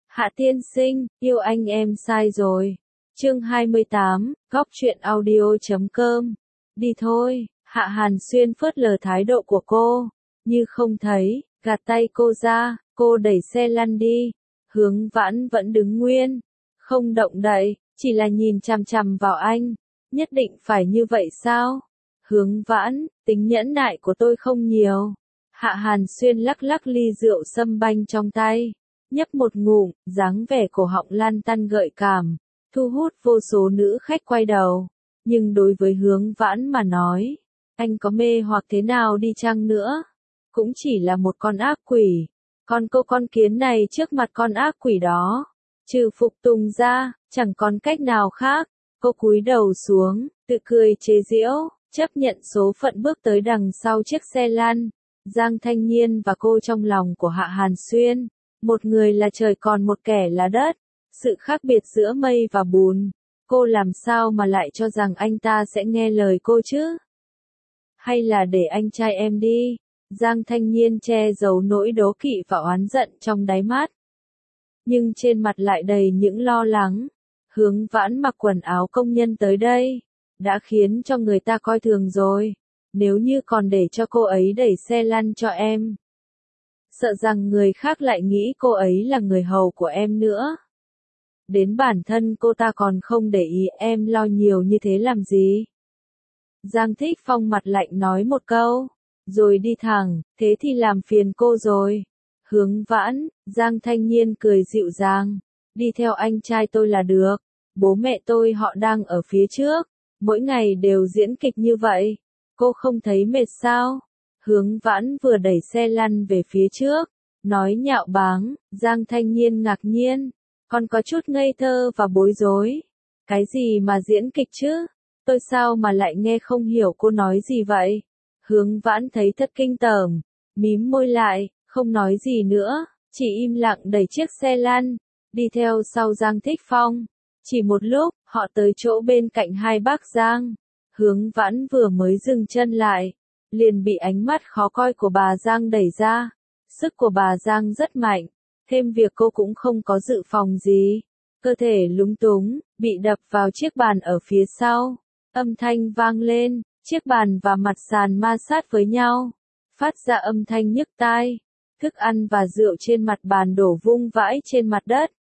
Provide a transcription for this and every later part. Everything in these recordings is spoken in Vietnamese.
Hạ tiên sinh, yêu anh em sai rồi. Chương 28, góc truyện audio.com. Đi thôi, Hạ Hàn Xuyên phớt lờ thái độ của cô, như không thấy, gạt tay cô ra, cô đẩy xe lăn đi. Hướng Vãn vẫn đứng nguyên, không động đậy, chỉ là nhìn chằm chằm vào anh. Nhất định phải như vậy sao? Hướng Vãn, tính nhẫn nại của tôi không nhiều. Hạ Hàn Xuyên lắc lắc ly rượu sâm banh trong tay, nhấp một ngụm, dáng vẻ cổ họng lan tăn gợi cảm, thu hút vô số nữ khách quay đầu. Nhưng đối với Hướng Vãn mà nói, anh có mê hoặc thế nào đi chăng nữa, cũng chỉ là một con ác quỷ. Còn cô con kiến này trước mặt con ác quỷ đó, trừ phục tùng ra, chẳng còn cách nào khác. Cô cúi đầu xuống, tự cười chế giễu, chấp nhận số phận bước tới đằng sau chiếc xe lăn. Giang Thanh Nhiên và cô trong lòng của Hạ Hàn Xuyên, một người là trời còn một kẻ là đất, sự khác biệt giữa mây và bùn. Cô làm sao mà lại cho rằng anh ta sẽ nghe lời cô chứ? Hay là để anh trai em đi? Giang Thanh Nhiên che giấu nỗi đố kỵ và oán giận trong đáy mắt, nhưng trên mặt lại đầy những lo lắng. Hướng Vãn mặc quần áo công nhân tới đây, đã khiến cho người ta coi thường rồi. Nếu như còn để cho cô ấy đẩy xe lăn cho em, sợ rằng người khác lại nghĩ cô ấy là người hầu của em nữa. Đến bản thân cô ta còn không để ý, em lo nhiều như thế làm gì? Giang Thích Phong mặt lạnh nói một câu, rồi đi thẳng, thế thì làm phiền cô rồi. Hướng Vãn, Giang Thanh Nhiên cười dịu dàng, đi theo anh trai tôi là được, bố mẹ tôi họ đang ở phía trước, mỗi ngày đều diễn kịch như vậy, cô không thấy mệt sao? Hướng Vãn vừa đẩy xe lăn về phía trước, nói nhạo báng. Giang Thanh Nhiên ngạc nhiên, còn có chút ngây thơ và bối rối. Cái gì mà diễn kịch chứ? Tôi sao mà lại nghe không hiểu cô nói gì vậy? Hướng Vãn thấy thật kinh tởm, mím môi lại, không nói gì nữa, chỉ im lặng đẩy chiếc xe lăn, đi theo sau Giang Thích Phong. Chỉ một lúc, họ tới chỗ bên cạnh hai bác Giang. Hướng Vãn vừa mới dừng chân lại, liền bị ánh mắt khó coi của bà Giang đẩy ra. Sức của bà Giang rất mạnh, thêm việc cô cũng không có dự phòng gì. Cơ thể lúng túng, bị đập vào chiếc bàn ở phía sau. Âm thanh vang lên, chiếc bàn và mặt sàn ma sát với nhau, phát ra âm thanh nhức tai. Thức ăn và rượu trên mặt bàn đổ vung vãi trên mặt đất.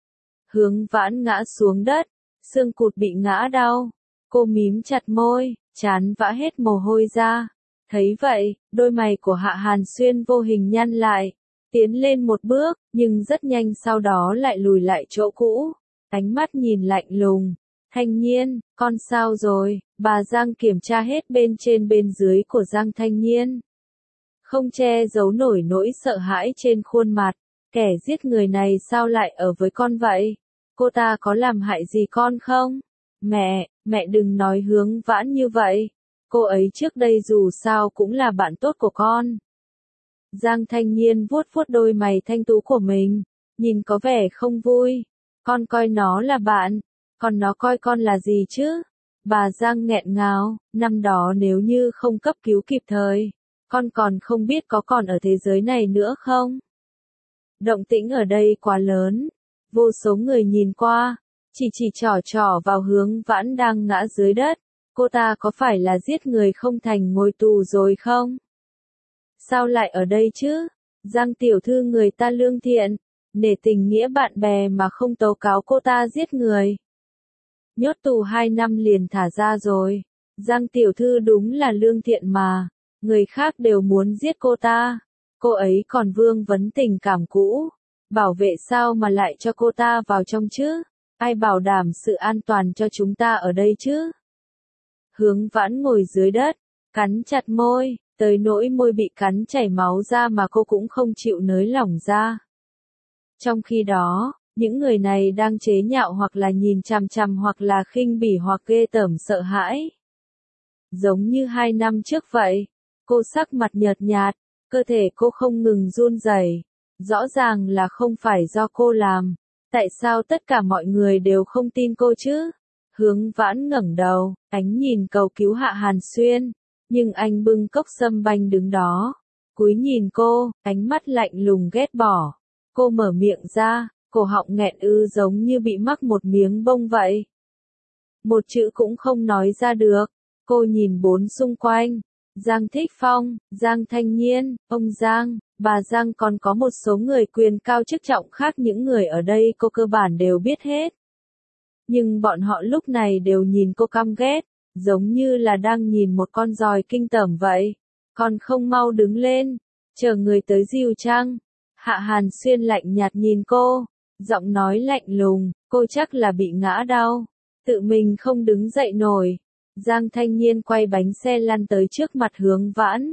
Hướng Vãn ngã xuống đất, xương cụt bị ngã đau. Cô mím chặt môi, trán vã hết mồ hôi ra. Thấy vậy, đôi mày của Hạ Hàn Xuyên vô hình nhăn lại, tiến lên một bước, nhưng rất nhanh sau đó lại lùi lại chỗ cũ. Ánh mắt nhìn lạnh lùng. Thanh Nhiên, con sao rồi? Bà Giang kiểm tra hết bên trên bên dưới của Giang Thanh Nhiên, không che giấu nổi nỗi sợ hãi trên khuôn mặt. Kẻ giết người này sao lại ở với con vậy? Cô ta có làm hại gì con không? Mẹ đừng nói Hướng Vãn như vậy. Cô ấy trước đây dù sao cũng là bạn tốt của con. Giang Thanh Nhiên vuốt vuốt đôi mày thanh tú của mình, nhìn có vẻ không vui. Con coi nó là bạn, còn nó coi con là gì chứ? Bà Giang nghẹn ngào, năm đó nếu như không cấp cứu kịp thời, con còn không biết có còn ở thế giới này nữa không? Động tĩnh ở đây quá lớn, vô số người nhìn qua, chỉ trỏ vào Hướng Vãn đang ngã dưới đất. Cô ta có phải là giết người không thành ngồi tù rồi không? Sao lại ở đây chứ? Giang tiểu thư người ta lương thiện, nể tình nghĩa bạn bè mà không tố cáo cô ta giết người. Nhốt tù 2 năm liền thả ra rồi. Giang tiểu thư đúng là lương thiện mà, người khác đều muốn giết cô ta. Cô ấy còn vương vấn tình cảm cũ, bảo vệ sao mà lại cho cô ta vào trong chứ? Ai bảo đảm sự an toàn cho chúng ta ở đây chứ? Hướng Vãn ngồi dưới đất, cắn chặt môi, tới nỗi môi bị cắn chảy máu ra mà cô cũng không chịu nới lỏng ra. Trong khi đó, những người này đang chế nhạo hoặc là nhìn chằm chằm hoặc là khinh bỉ hoặc ghê tởm sợ hãi. Giống như 2 năm trước vậy, cô sắc mặt nhợt nhạt, cơ thể cô không ngừng run rẩy. Rõ ràng là không phải do cô làm. Tại sao tất cả mọi người đều không tin cô chứ? Hướng Vãn ngẩng đầu, ánh nhìn cầu cứu Hạ Hàn Xuyên, nhưng anh bưng cốc sâm banh đứng đó, cúi nhìn cô, ánh mắt lạnh lùng ghét bỏ. Cô mở miệng ra, cổ họng nghẹn giống như bị mắc một miếng bông vậy. Một chữ cũng không nói ra được. Cô nhìn bốn xung quanh. Giang Thích Phong, Giang Thanh Nhiên, ông Giang, bà Giang, còn có một số người quyền cao chức trọng khác. Những người ở đây cô cơ bản đều biết hết. Nhưng bọn họ lúc này đều nhìn cô căm ghét, giống như là đang nhìn một con giòi kinh tởm vậy. Còn không mau đứng lên, chờ người tới dìu chăng? Hạ Hàn Xuyên lạnh nhạt nhìn cô, giọng nói lạnh lùng, cô chắc là bị ngã đau, tự mình không đứng dậy nổi. Giang Thanh Nhiên quay bánh xe lăn tới trước mặt Hướng Vãn.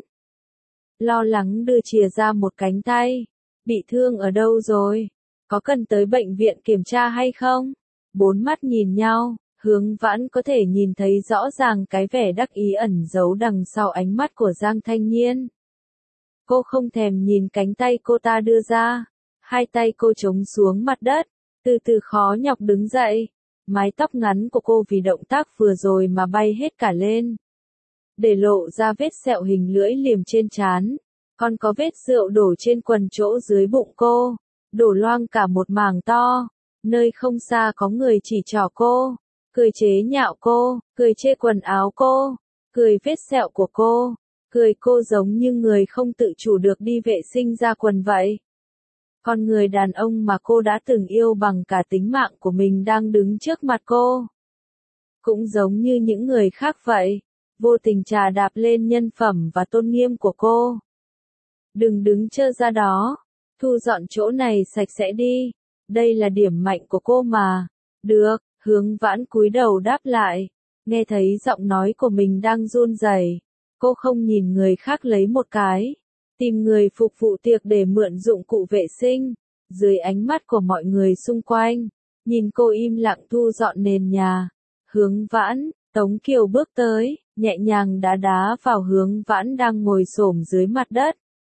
Lo lắng đưa chìa ra một cánh tay. Bị thương ở đâu rồi? Có cần tới bệnh viện kiểm tra hay không? Bốn mắt nhìn nhau, Hướng Vãn có thể nhìn thấy rõ ràng cái vẻ đắc ý ẩn giấu đằng sau ánh mắt của Giang Thanh Nhiên. Cô không thèm nhìn cánh tay cô ta đưa ra. Hai tay cô chống xuống mặt đất, từ từ khó nhọc đứng dậy. Mái tóc ngắn của cô vì động tác vừa rồi mà bay hết cả lên, để lộ ra vết sẹo hình lưỡi liềm trên trán. Còn có vết rượu đổ trên quần chỗ dưới bụng cô, đổ loang cả một mảng to. Nơi không xa có người chỉ trỏ cô, cười chế nhạo cô, cười chê quần áo cô, cười vết sẹo của cô, cười cô giống như người không tự chủ được đi vệ sinh ra quần vậy. Còn người đàn ông mà cô đã từng yêu bằng cả tính mạng của mình đang đứng trước mặt cô, cũng giống như những người khác vậy, vô tình chà đạp lên nhân phẩm và tôn nghiêm của cô. Đừng đứng trơ ra đó, thu dọn chỗ này sạch sẽ đi, đây là điểm mạnh của cô mà. Được, Hướng Vãn cúi đầu đáp lại, nghe thấy giọng nói của mình đang run rẩy, cô không nhìn người khác lấy một cái, tìm người phục vụ tiệc để mượn dụng cụ vệ sinh. Dưới ánh mắt của mọi người xung quanh, nhìn cô im lặng thu dọn nền nhà. Hướng Vãn, Tống Kiều bước tới, nhẹ nhàng đá đá vào Hướng Vãn đang ngồi xổm dưới mặt đất.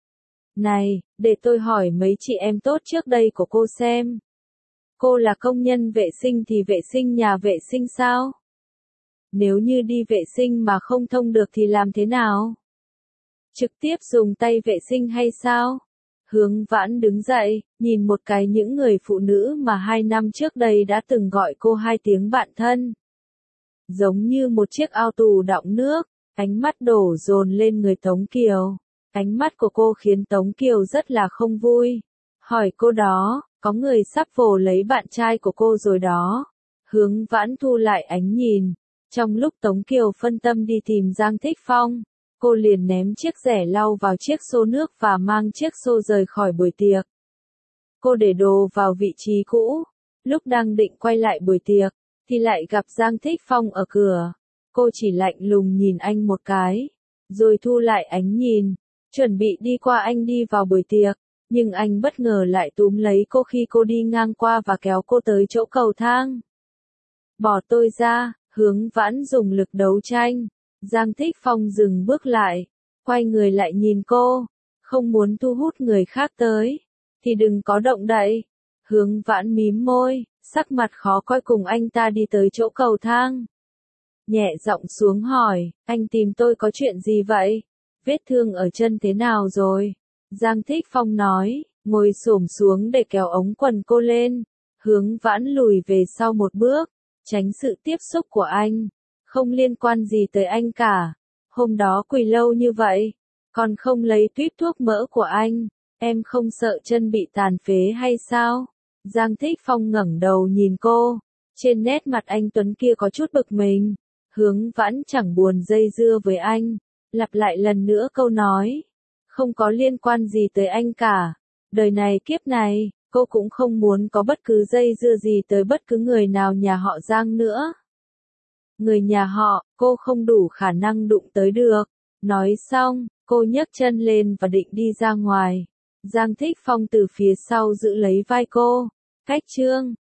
Này, để tôi hỏi mấy chị em tốt trước đây của cô xem. Cô là công nhân vệ sinh thì vệ sinh nhà vệ sinh sao? Nếu như đi vệ sinh mà không thông được thì làm thế nào? Trực tiếp dùng tay vệ sinh hay sao? Hướng Vãn đứng dậy, nhìn một cái những người phụ nữ mà 2 năm trước đây đã từng gọi cô 2 tiếng bạn thân. Giống như một chiếc ao tù đọng nước, ánh mắt đổ dồn lên người Tống Kiều. Ánh mắt của cô khiến Tống Kiều rất là không vui. Hỏi cô đó, có người sắp vồ lấy bạn trai của cô rồi đó. Hướng Vãn thu lại ánh nhìn. Trong lúc Tống Kiều phân tâm đi tìm Giang Thích Phong, cô liền ném chiếc rẻ lau vào chiếc xô nước và mang chiếc xô rời khỏi buổi tiệc. Cô để đồ vào vị trí cũ. Lúc đang định quay lại buổi tiệc, thì lại gặp Giang Thích Phong ở cửa. Cô chỉ lạnh lùng nhìn anh một cái, rồi thu lại ánh nhìn, chuẩn bị đi qua anh đi vào buổi tiệc. Nhưng anh bất ngờ lại túm lấy cô khi cô đi ngang qua và kéo cô tới chỗ cầu thang. Bỏ tôi ra, Hướng Vãn dùng lực đấu tranh. Giang Thích Phong dừng bước lại, quay người lại nhìn cô. Không muốn thu hút người khác tới, thì đừng có động đậy. Hướng Vãn mím môi, sắc mặt khó coi cùng anh ta đi tới chỗ cầu thang. Nhẹ giọng xuống hỏi, anh tìm tôi có chuyện gì vậy? Vết thương ở chân thế nào rồi? Giang Thích Phong nói, ngồi xổm xuống để kéo ống quần cô lên. Hướng Vãn lùi về sau một bước, tránh sự tiếp xúc của anh. Không liên quan gì tới anh cả. Hôm đó quỳ lâu như vậy, còn không lấy tuýp thuốc mỡ của anh, em không sợ chân bị tàn phế hay sao? Giang Thích Phong ngẩng đầu nhìn cô, trên nét mặt anh tuấn kia có chút bực mình. Hướng Vãn chẳng buồn dây dưa với anh, lặp lại lần nữa câu nói, không có liên quan gì tới anh cả. Đời này kiếp này, cô cũng không muốn có bất cứ dây dưa gì tới bất cứ người nào nhà họ Giang nữa. Người nhà họ, cô không đủ khả năng đụng tới được. Nói xong, cô nhấc chân lên và định đi ra ngoài. Giang Thích Phong từ phía sau giữ lấy vai cô. Cách chương